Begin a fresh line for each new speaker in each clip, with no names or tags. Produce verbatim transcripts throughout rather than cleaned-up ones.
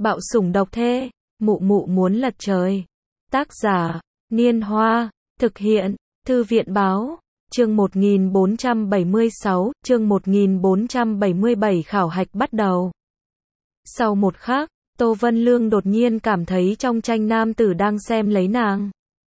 Bạo sủng độc thê, mụ mụ muốn lật trời. Tác giả, Niên Hoa, thực hiện, Thư viện báo, chương một nghìn bốn trăm bảy mươi sáu, chương một nghìn bốn trăm bảy mươi bảy khảo hạch bắt đầu. Sau một khắc, Tô Vân Lương đột nhiên cảm thấy trong tranh nam tử đang xem lấy nàng.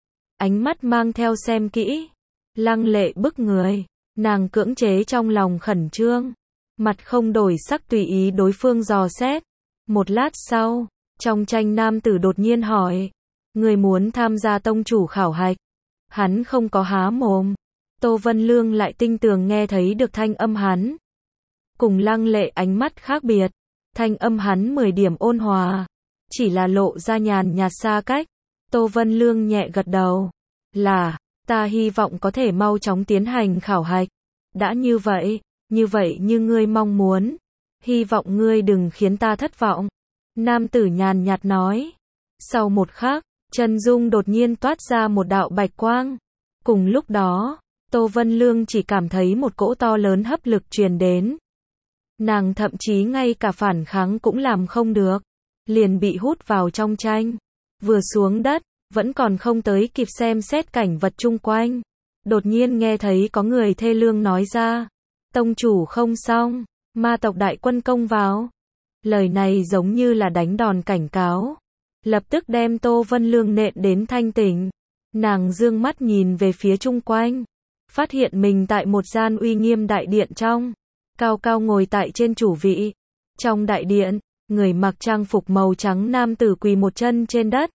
Ánh mắt mang theo xem kỹ, lăng lệ bức người, nàng cưỡng chế trong lòng khẩn trương, mặt không đổi sắc tùy ý đối phương dò xét. Một lát sau, trong tranh nam tử đột nhiên hỏi, người muốn tham gia tông chủ khảo hạch. Hắn không có há mồm, Tô Vân Lương lại tinh tường nghe thấy được thanh âm hắn. Cùng lăng lệ ánh mắt khác biệt, thanh âm hắn mười điểm ôn hòa, chỉ là lộ ra nhàn nhạt xa cách. Tô Vân Lương nhẹ gật đầu, là, ta hy vọng có thể mau chóng tiến hành khảo hạch. Đã như vậy, như vậy như ngươi mong muốn, hy vọng ngươi đừng khiến ta thất vọng. Nam tử nhàn nhạt nói. Sau một khắc, chân dung đột nhiên toát ra một đạo bạch quang. Cùng lúc đó, Tô Vân Lương chỉ cảm thấy một cỗ to lớn hấp lực truyền đến. Nàng thậm chí ngay cả phản kháng cũng làm không được, liền bị hút vào trong tranh. Vừa xuống đất, vẫn còn không tới kịp xem xét cảnh vật chung quanh. Đột nhiên nghe thấy có người thê lương nói ra, tông chủ không xong, ma tộc đại quân công vào. Lời này giống như là đánh đòn cảnh cáo, lập tức đem Tô Vân Lương nện đến thanh tỉnh. Nàng dương mắt nhìn về phía chung quanh, phát hiện mình tại một gian uy nghiêm đại điện trong, cao cao ngồi tại trên chủ vị. Trong đại điện, người mặc trang phục màu trắng nam tử quỳ một chân trên đất.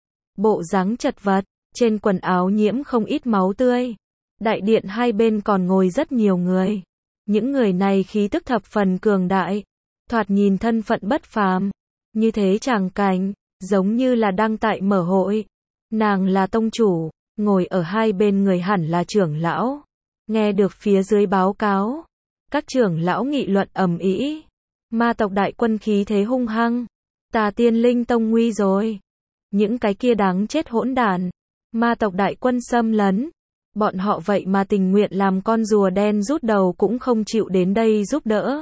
Bộ dáng chật vật, trên quần áo nhiễm không ít máu tươi. Đại điện hai bên còn ngồi rất nhiều người. Những người này khí tức thập phần cường đại, thoạt nhìn thân phận bất phàm. Như thế tràng cảnh, giống như là đang tại mở hội. Nàng là tông chủ, ngồi ở hai bên người hẳn là trưởng lão. Nghe được phía dưới báo cáo, các trưởng lão nghị luận ầm ĩ. Ma tộc đại quân khí thế hung hăng, Tà Tiên Linh Tông nguy rồi. Những cái kia đáng chết hỗn đản, ma tộc đại quân xâm lấn. Bọn họ vậy mà tình nguyện làm con rùa đen rút đầu cũng không chịu đến đây giúp đỡ.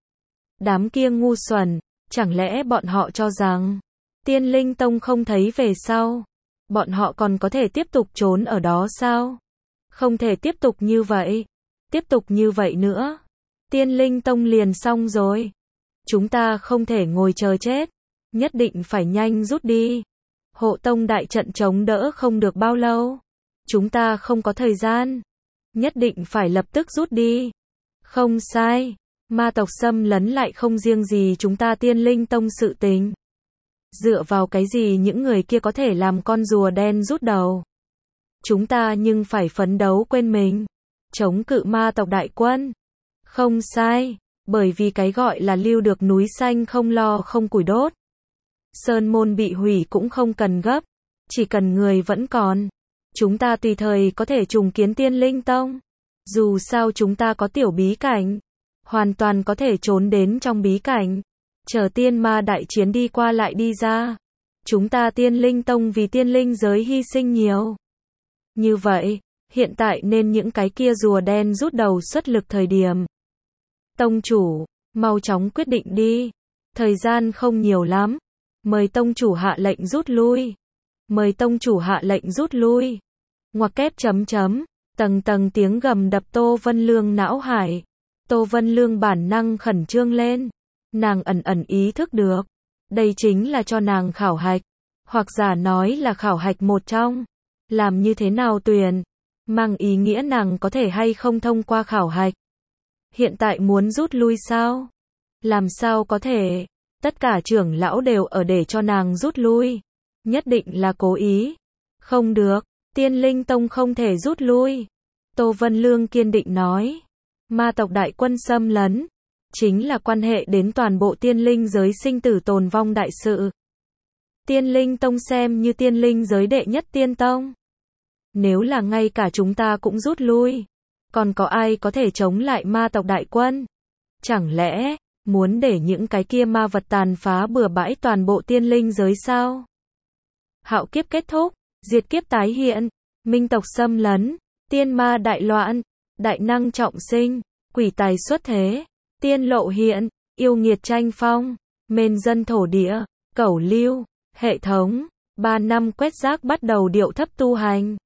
Đám kia ngu xuẩn, chẳng lẽ bọn họ cho rằng Tiên Linh Tông không thấy về sau, bọn họ còn có thể tiếp tục trốn ở đó sao? Không thể tiếp tục như vậy. Tiếp tục như vậy nữa, Tiên Linh Tông liền xong rồi. Chúng ta không thể ngồi chờ chết, nhất định phải nhanh rút đi. Hộ tông đại trận chống đỡ không được bao lâu. Chúng ta không có thời gian, nhất định phải lập tức rút đi. Không sai, ma tộc xâm lấn lại không riêng gì chúng ta Tiên Linh Tông sự tình. Dựa vào cái gì những người kia có thể làm con rùa đen rút đầu? Chúng ta nhưng phải phấn đấu quên mình, chống cự ma tộc đại quân. Không sai, bởi vì cái gọi là lưu được núi xanh không lo không củi đốt. Sơn môn bị hủy cũng không cần gấp, chỉ cần người vẫn còn. Chúng ta tùy thời có thể trùng kiến Tiên Linh Tông. Dù sao chúng ta có tiểu bí cảnh, hoàn toàn có thể trốn đến trong bí cảnh, chờ tiên ma đại chiến đi qua lại đi ra. Chúng ta Tiên Linh Tông vì tiên linh giới hy sinh nhiều. Như vậy, hiện tại nên những cái kia rùa đen rút đầu xuất lực thời điểm. Tông chủ, mau chóng quyết định đi. Thời gian không nhiều lắm. Mời tông chủ hạ lệnh rút lui. Mời tông chủ hạ lệnh rút lui. Ngoặc kép chấm chấm, tầng tầng tiếng gầm đập Tô Vân Lương não hải. Tô Vân Lương bản năng khẩn trương lên. Nàng ẩn ẩn ý thức được, đây chính là cho nàng khảo hạch, hoặc giả nói là khảo hạch một trong. Làm như thế nào tuyển, mang ý nghĩa nàng có thể hay không thông qua khảo hạch. Hiện tại muốn rút lui sao? Làm sao có thể? Tất cả trưởng lão đều ở để cho nàng rút lui. Nhất định là cố ý. Không được, Tiên Linh Tông không thể rút lui. Tô Vân Lương kiên định nói. Ma tộc đại quân xâm lấn, chính là quan hệ đến toàn bộ tiên linh giới sinh tử tồn vong đại sự. Tiên Linh Tông xem như tiên linh giới đệ nhất tiên tông. Nếu là ngay cả chúng ta cũng rút lui, còn có ai có thể chống lại ma tộc đại quân? Chẳng lẽ muốn để những cái kia ma vật tàn phá bừa bãi toàn bộ tiên linh giới sao? Hạo kiếp kết thúc, diệt kiếp tái hiện, minh tộc xâm lấn, tiên ma đại loạn, đại năng trọng sinh, quỷ tài xuất thế, tiên lộ hiện, yêu nghiệt tranh phong, mên dân thổ địa, Cẩu lưu, hệ thống, ba năm quét rác bắt đầu điệu thấp tu hành.